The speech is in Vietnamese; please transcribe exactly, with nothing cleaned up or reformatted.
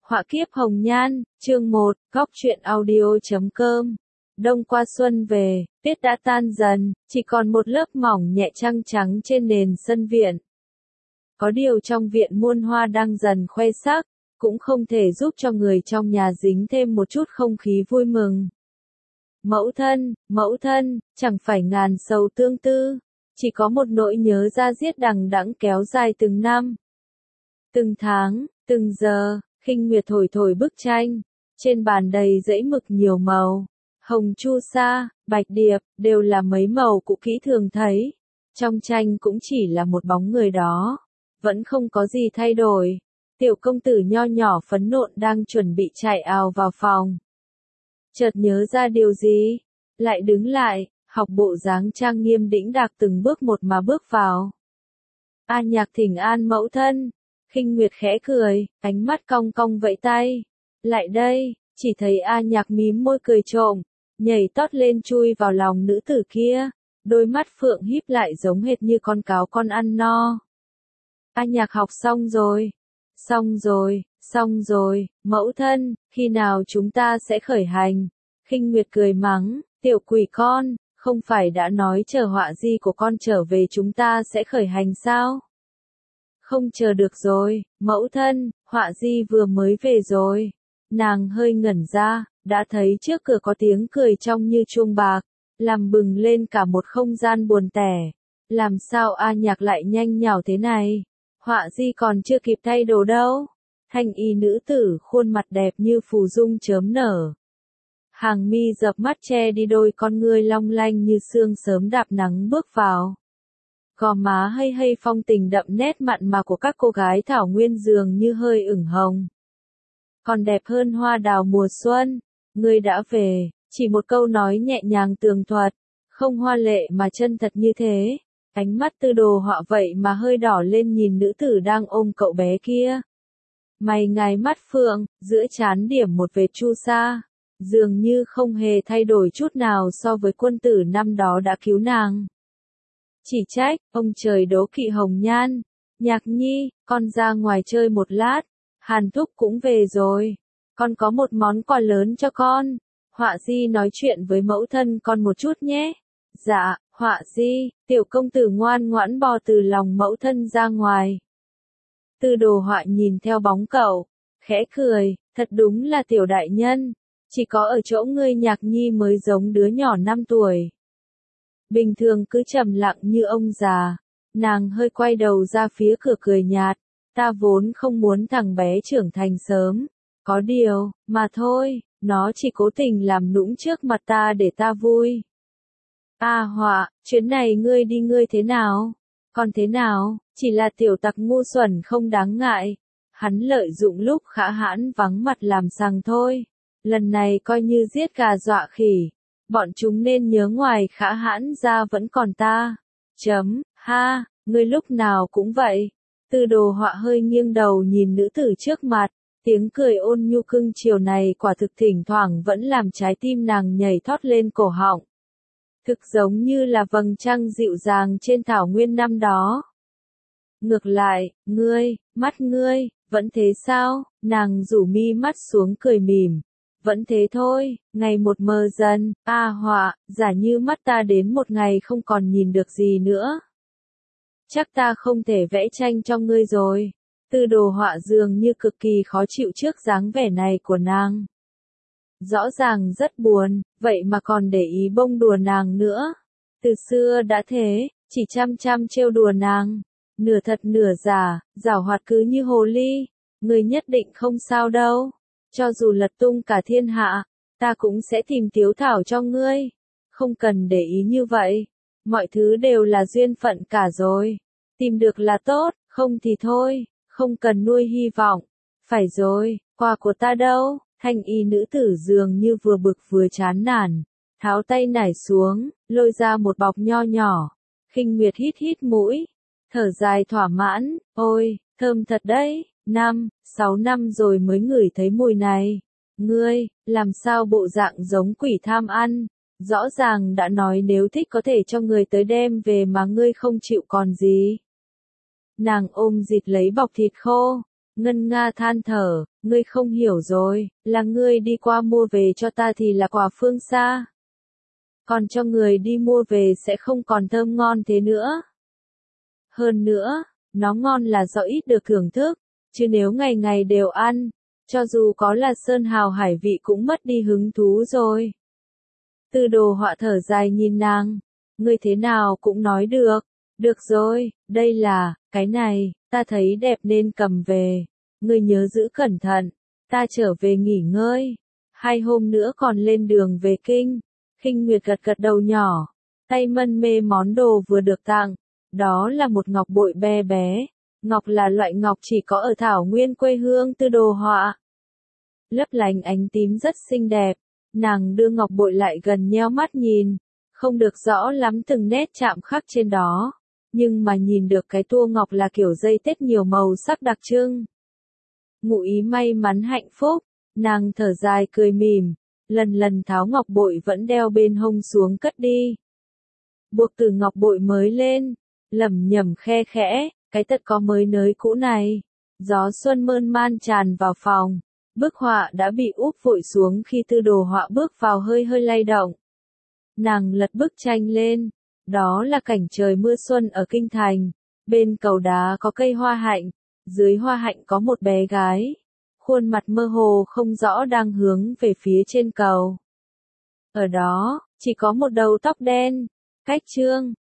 Họa kiếp hồng nhan, chương một, góc truyện audio chấm com. Đông qua xuân về, tuyết đã tan dần, chỉ còn một lớp mỏng nhẹ trăng trắng trên nền sân viện. Có điều trong viện muôn hoa đang dần khoe sắc, cũng không thể giúp cho người trong nhà dính thêm một chút không khí vui mừng. Mẫu thân, mẫu thân, chẳng phải ngàn sầu tương tư, chỉ có một nỗi nhớ da diết đằng đẵng kéo dài từng năm, từng tháng, từng giờ. Khinh Nguyệt thổi thổi bức tranh, trên bàn đầy dãy mực nhiều màu, hồng chu sa, bạch điệp, đều là mấy màu cũ kỹ thường thấy. Trong tranh cũng chỉ là một bóng người đó, vẫn không có gì thay đổi. Tiểu công tử nho nhỏ phấn nộn đang chuẩn bị chạy ào vào phòng. Chợt nhớ ra điều gì, lại đứng lại, học bộ dáng trang nghiêm đĩnh đạc từng bước một mà bước vào. A Nhạc thỉnh an mẫu thân. Khinh Nguyệt khẽ cười, ánh mắt cong cong vẫy tay. Lại đây, chỉ thấy A Nhạc mím môi cười trộm, nhảy tót lên chui vào lòng nữ tử kia, đôi mắt phượng híp lại giống hệt như con cáo con ăn no. A Nhạc học xong rồi, xong rồi, xong rồi, mẫu thân, khi nào chúng ta sẽ khởi hành? Khinh Nguyệt cười mắng, tiểu quỷ con, không phải đã nói chờ họa di của con trở về chúng ta sẽ khởi hành sao? Không chờ được rồi, mẫu thân, họa di vừa mới về rồi. Nàng hơi ngẩn ra, đã thấy trước cửa có tiếng cười trong như chuông bạc, làm bừng lên cả một không gian buồn tẻ. Làm sao A Nhạc lại nhanh nhảu thế này? Họa di còn chưa kịp thay đồ đâu. Thanh y nữ tử khuôn mặt đẹp như phù dung chớm nở. Hàng mi dập mắt che đi đôi con ngươi long lanh như sương sớm đạp nắng bước vào. Gò má hay hay phong tình đậm nét mặn mà của các cô gái thảo nguyên dường như hơi ửng hồng. Còn đẹp hơn hoa đào mùa xuân. Ngươi đã về, chỉ một câu nói nhẹ nhàng tường thuật, không hoa lệ mà chân thật như thế. Ánh mắt Tư Đồ Họa vậy mà hơi đỏ lên nhìn nữ tử đang ôm cậu bé kia. Mày ngài mắt phượng, giữa trán điểm một vệt chu sa, dường như không hề thay đổi chút nào so với quân tử năm đó đã cứu nàng. Chỉ trách, ông trời đố kỵ hồng nhan. Nhạc nhi, con ra ngoài chơi một lát. Hàn Thúc cũng về rồi. Con có một món quà lớn cho con. Họa di nói chuyện với mẫu thân con một chút nhé. Dạ, Họa di, tiểu công tử ngoan ngoãn bò từ lòng mẫu thân ra ngoài. Tư Đồ Họa nhìn theo bóng cậu, khẽ cười, thật đúng là tiểu đại nhân. Chỉ có ở chỗ ngươi Nhạc nhi mới giống đứa nhỏ năm tuổi. Bình thường cứ trầm lặng như ông già. Nàng hơi quay đầu ra phía cửa cười nhạt. Ta vốn không muốn thằng bé trưởng thành sớm. Có điều, mà thôi, nó chỉ cố tình làm nũng trước mặt ta để ta vui. A Họa, chuyến này ngươi đi ngươi thế nào? Còn thế nào, chỉ là tiểu tặc ngu xuẩn không đáng ngại. Hắn lợi dụng lúc Khả Hãn vắng mặt làm sằng thôi. Lần này coi như giết gà dọa khỉ. Bọn chúng nên nhớ ngoài Khả Hãn ra vẫn còn ta. Chấm, ha, ngươi lúc nào cũng vậy. Tư Đồ Họa hơi nghiêng đầu nhìn nữ tử trước mặt, tiếng cười ôn nhu cưng chiều này quả thực thỉnh thoảng vẫn làm trái tim nàng nhảy thót lên cổ họng. Thực giống như là vầng trăng dịu dàng trên thảo nguyên năm đó. Ngược lại, ngươi, mắt ngươi, vẫn thế sao? Nàng rủ mi mắt xuống cười mỉm. Vẫn thế thôi, ngày một mờ dần, A Họa, giả như mắt ta đến một ngày không còn nhìn được gì nữa. Chắc ta không thể vẽ tranh cho ngươi rồi. Tư Đồ Họa dường như cực kỳ khó chịu trước dáng vẻ này của nàng. Rõ ràng rất buồn, vậy mà còn để ý bông đùa nàng nữa. Từ xưa đã thế, chỉ chăm chăm trêu đùa nàng. Nửa thật nửa giả, giảo hoạt cứ như hồ ly. Ngươi nhất định không sao đâu. Cho dù lật tung cả thiên hạ, ta cũng sẽ tìm Tiếu Thảo cho ngươi. Không cần để ý như vậy. Mọi thứ đều là duyên phận cả rồi. Tìm được là tốt, không thì thôi, không cần nuôi hy vọng. Phải rồi, quà của ta đâu? Thanh y nữ tử dường như vừa bực vừa chán nản. Tháo tay nải xuống, lôi ra một bọc nho nhỏ. Khinh Nguyệt hít hít mũi. Thở dài thỏa mãn, ôi, thơm thật đấy. Năm, sáu năm rồi mới ngửi thấy mùi này. Ngươi, làm sao bộ dạng giống quỷ tham ăn? Rõ ràng đã nói nếu thích có thể cho người tới đem về mà ngươi không chịu còn gì. Nàng ôm dịt lấy bọc thịt khô, ngân nga than thở, Ngươi không hiểu rồi, là ngươi đi qua mua về cho ta thì là quà phương xa. Còn cho người đi mua về sẽ không còn thơm ngon thế nữa. Hơn nữa, nó ngon là do ít được thưởng thức, chứ nếu ngày ngày đều ăn, cho dù có là sơn hào hải vị cũng mất đi hứng thú rồi. Tư đồ họa thở dài nhìn nàng, ngươi thế nào cũng nói được, được rồi, đây là, cái này, ta thấy đẹp nên cầm về, ngươi nhớ giữ cẩn thận, ta trở về nghỉ ngơi, hai hôm nữa còn lên đường về kinh. Khinh Nguyệt gật gật đầu nhỏ, tay mân mê món đồ vừa được tặng, đó là một ngọc bội bé bé, ngọc là loại ngọc chỉ có ở thảo nguyên quê hương Tư đồ họa. Lấp lánh ánh tím rất xinh đẹp, nàng đưa ngọc bội lại gần nheo mắt nhìn, không được rõ lắm từng nét chạm khắc trên đó, nhưng mà nhìn được cái tua ngọc là kiểu dây tết nhiều màu sắc đặc trưng. Ngụ ý may mắn hạnh phúc, nàng thở dài cười mỉm, lần lần tháo ngọc bội vẫn đeo bên hông xuống cất đi. Buộc từ ngọc bội mới lên, lẩm nhẩm khe khẽ, cái tật có mới nới cũ này. Gió xuân mơn man tràn vào phòng, bức họa đã bị úp vội xuống khi Tư đồ họa bước vào hơi hơi lay động. Nàng lật bức tranh lên, đó là cảnh trời mưa xuân ở kinh thành, bên cầu đá có cây hoa hạnh, dưới hoa hạnh có một bé gái, khuôn mặt mơ hồ không rõ đang hướng về phía trên cầu. Ở đó, chỉ có một đầu tóc đen, cách chương.